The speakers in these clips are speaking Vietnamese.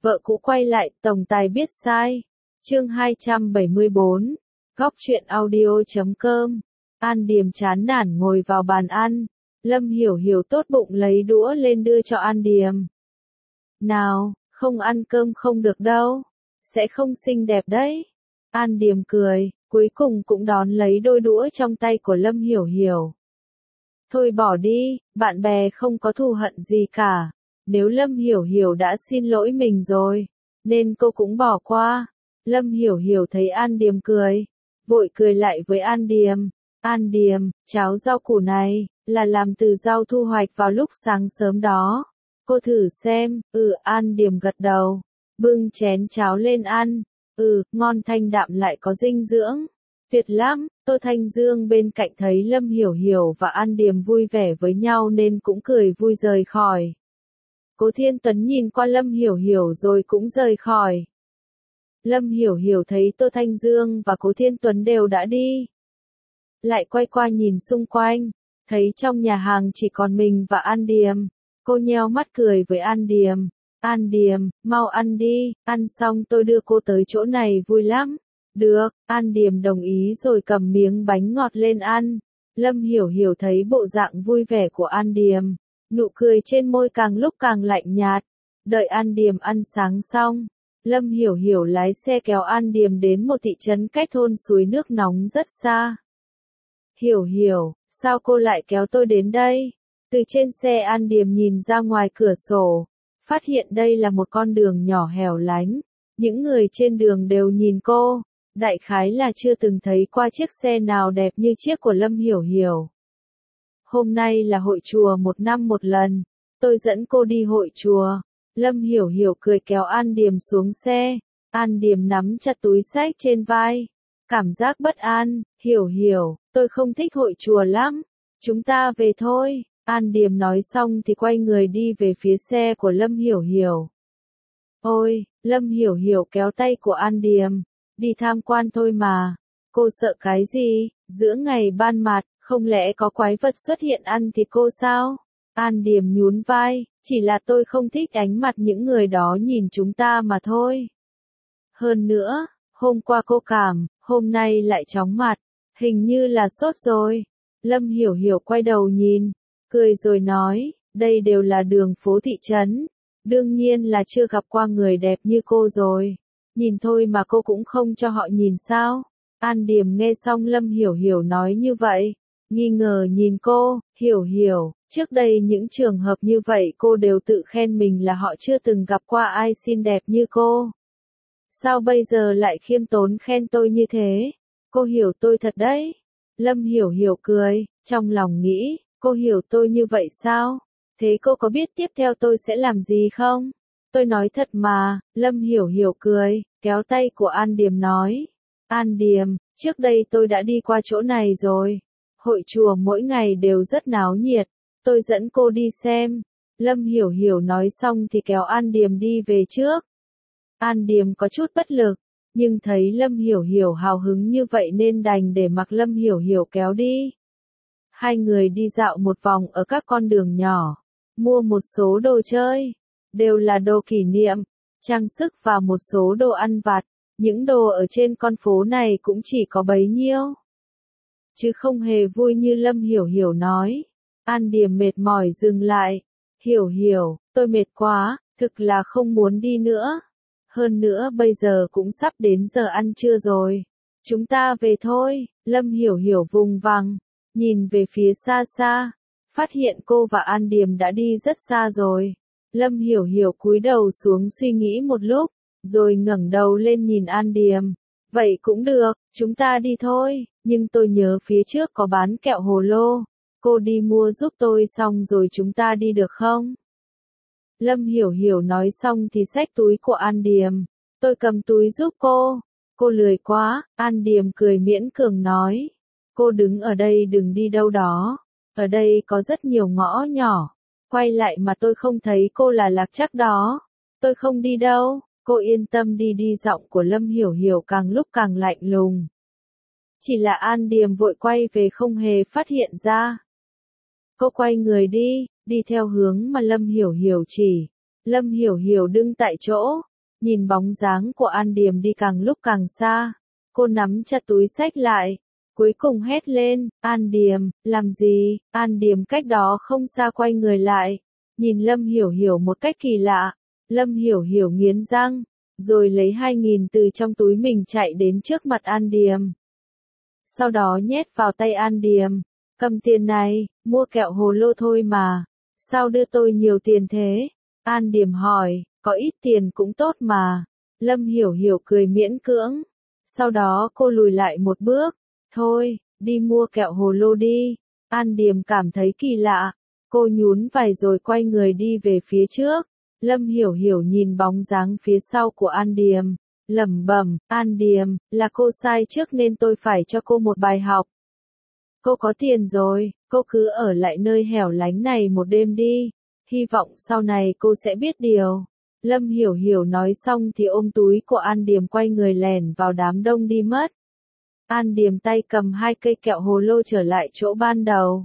Vợ cũ quay lại, tổng tài biết sai. Chương 274. Góc truyện audio.com. An Điềm chán nản ngồi vào bàn ăn. Lâm Hiểu Hiểu tốt bụng lấy đũa lên đưa cho An Điềm. Nào, không ăn cơm không được đâu. Sẽ không xinh đẹp đấy. An Điềm cười, cuối cùng cũng đón lấy đôi đũa trong tay của Lâm Hiểu Hiểu. Thôi bỏ đi, bạn bè không có thù hận gì cả. Nếu Lâm Hiểu Hiểu đã xin lỗi mình rồi, nên cô cũng bỏ qua. Lâm Hiểu Hiểu thấy An Điềm cười, vội cười lại với An Điềm. An Điềm, cháo rau củ này, là làm từ rau thu hoạch vào lúc sáng sớm đó. Cô thử xem, An Điềm gật đầu, bưng chén cháo lên ăn. Ngon thanh đạm lại có dinh dưỡng. Tuyệt lắm. Tô Thanh Dương bên cạnh thấy Lâm Hiểu Hiểu và An Điềm vui vẻ với nhau nên cũng cười vui rời khỏi. Cố Thiên Tuấn nhìn qua Lâm Hiểu Hiểu rồi cũng rời khỏi. Lâm Hiểu Hiểu thấy Tô Thanh Dương và Cố Thiên Tuấn đều đã đi. Lại quay qua nhìn xung quanh, thấy trong nhà hàng chỉ còn mình và An Điềm. Cô nheo mắt cười với An Điềm. An Điềm, mau ăn đi, ăn xong tôi đưa cô tới chỗ này vui lắm. Được, An Điềm đồng ý rồi cầm miếng bánh ngọt lên ăn. Lâm Hiểu Hiểu thấy bộ dạng vui vẻ của An Điềm, nụ cười trên môi càng lúc càng lạnh nhạt. Đợi An Điềm ăn sáng xong, Lâm Hiểu Hiểu lái xe kéo An Điềm đến một thị trấn cách thôn suối nước nóng rất xa. Hiểu Hiểu, sao cô lại kéo tôi đến đây? Từ trên xe An Điềm nhìn ra ngoài cửa sổ, phát hiện đây là một con đường nhỏ hẻo lánh. Những người trên đường đều nhìn cô, đại khái là chưa từng thấy qua chiếc xe nào đẹp như chiếc của Lâm Hiểu Hiểu. Hôm nay là hội chùa một năm một lần, tôi dẫn cô đi hội chùa. Lâm Hiểu Hiểu cười kéo An Điềm xuống xe. An Điềm nắm chặt túi xách trên vai, cảm giác bất an. Hiểu Hiểu, tôi không thích hội chùa lắm, chúng ta về thôi. An Điềm nói xong thì quay người đi về phía xe của Lâm Hiểu Hiểu. Ôi, Lâm Hiểu Hiểu kéo tay của An Điềm, đi tham quan thôi mà. Cô sợ cái gì, giữa ngày ban mặt, không lẽ có quái vật xuất hiện ăn thịt cô sao? An Điềm nhún vai, chỉ là tôi không thích ánh mặt những người đó nhìn chúng ta mà thôi. Hơn nữa, hôm qua cô cảm, hôm nay lại chóng mặt, hình như là sốt rồi. Lâm Hiểu Hiểu quay đầu nhìn, cười rồi nói, đây đều là đường phố thị trấn, đương nhiên là chưa gặp qua người đẹp như cô rồi. Nhìn thôi mà cô cũng không cho họ nhìn sao? An Điềm nghe xong Lâm Hiểu Hiểu nói như vậy, nghi ngờ nhìn cô. Hiểu Hiểu, trước đây những trường hợp như vậy cô đều tự khen mình là họ chưa từng gặp qua ai xinh đẹp như cô. Sao bây giờ lại khiêm tốn khen tôi như thế? Cô hiểu tôi thật đấy. Lâm Hiểu Hiểu cười, trong lòng nghĩ, cô hiểu tôi như vậy sao? Thế cô có biết tiếp theo tôi sẽ làm gì không? Tôi nói thật mà. Lâm Hiểu Hiểu cười, kéo tay của An Điềm nói. An Điềm, trước đây tôi đã đi qua chỗ này rồi. Hội chùa mỗi ngày đều rất náo nhiệt. Tôi dẫn cô đi xem. Lâm Hiểu Hiểu nói xong thì kéo An Điềm đi về trước. An Điềm có chút bất lực, nhưng thấy Lâm Hiểu Hiểu hào hứng như vậy nên đành để mặc Lâm Hiểu Hiểu kéo đi. Hai người đi dạo một vòng ở các con đường nhỏ, mua một số đồ chơi, đều là đồ kỷ niệm, trang sức và một số đồ ăn vặt. Những đồ ở trên con phố này cũng chỉ có bấy nhiêu, chứ không hề vui như Lâm Hiểu Hiểu nói. An Điềm mệt mỏi dừng lại. Hiểu Hiểu, tôi mệt quá, thực là không muốn đi nữa. Hơn nữa bây giờ cũng sắp đến giờ ăn trưa rồi. Chúng ta về thôi. Lâm Hiểu Hiểu vùng vằng, nhìn về phía xa xa, phát hiện cô và An Điềm đã đi rất xa rồi. Lâm Hiểu Hiểu cúi đầu xuống suy nghĩ một lúc, rồi ngẩng đầu lên nhìn An Điềm. Vậy cũng được, chúng ta đi thôi, nhưng tôi nhớ phía trước có bán kẹo hồ lô. Cô đi mua giúp tôi xong rồi chúng ta đi được không? Lâm Hiểu Hiểu nói xong thì xách túi của An Điềm. Tôi cầm túi giúp cô. Cô lười quá. An Điềm cười miễn cường nói. Cô đứng ở đây đừng đi đâu đó. Ở đây có rất nhiều ngõ nhỏ. Quay lại mà tôi không thấy cô là lạc chắc đó. Tôi không đi đâu. Cô yên tâm đi. Đi giọng của Lâm Hiểu Hiểu càng lúc càng lạnh lùng. Chỉ là An Điềm vội quay về không hề phát hiện ra. Cô quay người đi theo hướng mà Lâm Hiểu Hiểu chỉ. Lâm Hiểu Hiểu đứng tại chỗ, Nhìn bóng dáng của An Điềm đi càng lúc càng xa, cô nắm chặt túi xách lại, cuối cùng hét lên, An Điềm, làm gì? An Điềm cách đó không xa quay người lại, nhìn Lâm Hiểu Hiểu một cách kỳ lạ. Lâm Hiểu Hiểu nghiến răng, rồi lấy 2.000 từ trong túi mình chạy đến trước mặt An Điềm. Sau đó nhét vào tay An Điềm, cầm tiền này, mua kẹo hồ lô thôi mà, sao đưa tôi nhiều tiền thế? An Điềm hỏi, có ít tiền cũng tốt mà. Lâm Hiểu Hiểu cười miễn cưỡng. Sau đó cô lùi lại một bước, thôi, đi mua kẹo hồ lô đi. An Điềm cảm thấy kỳ lạ, cô nhún vai rồi quay người đi về phía trước. Lâm Hiểu Hiểu nhìn bóng dáng phía sau của An Điềm, lẩm bẩm, An Điềm, là cô sai trước nên tôi phải cho cô một bài học. Cô có tiền rồi, cô cứ ở lại nơi hẻo lánh này một đêm đi, hy vọng sau này cô sẽ biết điều. Lâm Hiểu Hiểu nói xong thì ôm túi của An Điềm quay người lẻn vào đám đông đi mất. An Điềm tay cầm 2 cây kẹo hồ lô trở lại chỗ ban đầu.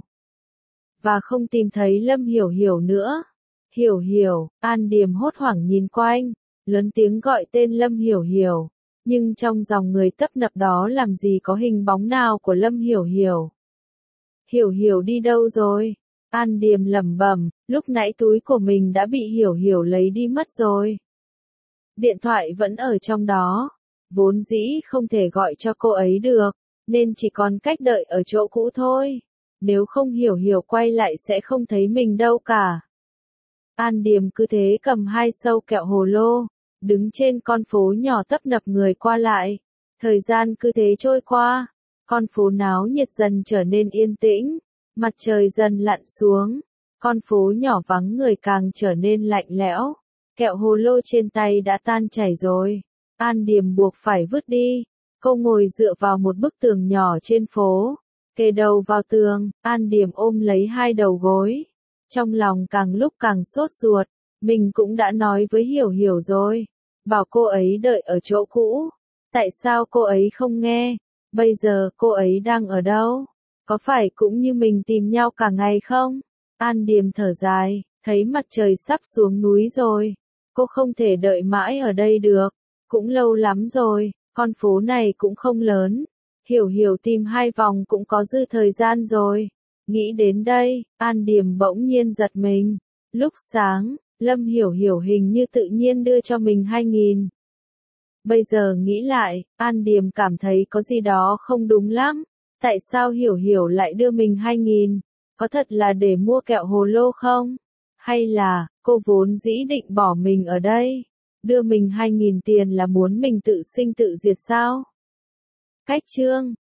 Và không tìm thấy Lâm Hiểu Hiểu nữa. Hiểu Hiểu, An Điềm hốt hoảng nhìn quanh, lớn tiếng gọi tên Lâm Hiểu Hiểu. Nhưng trong dòng người tấp nập đó làm gì có hình bóng nào của Lâm Hiểu Hiểu. Hiểu Hiểu đi đâu rồi? An Điềm lẩm bẩm, lúc nãy túi của mình đã bị Hiểu Hiểu lấy đi mất rồi. Điện thoại vẫn ở trong đó, vốn dĩ không thể gọi cho cô ấy được, nên chỉ còn cách đợi ở chỗ cũ thôi. Nếu không Hiểu Hiểu quay lại sẽ không thấy mình đâu cả. An Điềm cứ thế cầm 2 sâu kẹo hồ lô, đứng trên con phố nhỏ tấp nập người qua lại. Thời gian cứ thế trôi qua, con phố náo nhiệt dần trở nên yên tĩnh, mặt trời dần lặn xuống, con phố nhỏ vắng người càng trở nên lạnh lẽo. Kẹo hồ lô trên tay đã tan chảy rồi, An Điềm buộc phải vứt đi. Cô ngồi dựa vào một bức tường nhỏ trên phố, kề đầu vào tường, An Điềm ôm lấy 2 đầu gối. Trong lòng càng lúc càng sốt ruột, mình cũng đã nói với Hiểu Hiểu rồi, bảo cô ấy đợi ở chỗ cũ. Tại sao cô ấy không nghe? Bây giờ cô ấy đang ở đâu? Có phải cũng như mình tìm nhau cả ngày không? An Điềm thở dài, thấy mặt trời sắp xuống núi rồi. Cô không thể đợi mãi ở đây được. Cũng lâu lắm rồi, con phố này cũng không lớn. Hiểu Hiểu tìm 2 vòng cũng có dư thời gian rồi. Nghĩ đến đây, An Điềm bỗng nhiên giật mình. Lúc sáng, Lâm Hiểu Hiểu hình như tự nhiên đưa cho mình 2.000. Bây giờ nghĩ lại, An Điềm cảm thấy có gì đó không đúng lắm. Tại sao Hiểu Hiểu lại đưa mình 2.000? Có thật là để mua kẹo hồ lô không? Hay là, cô vốn dĩ định bỏ mình ở đây? Đưa mình 2.000 tiền là muốn mình tự sinh tự diệt sao? Cách chương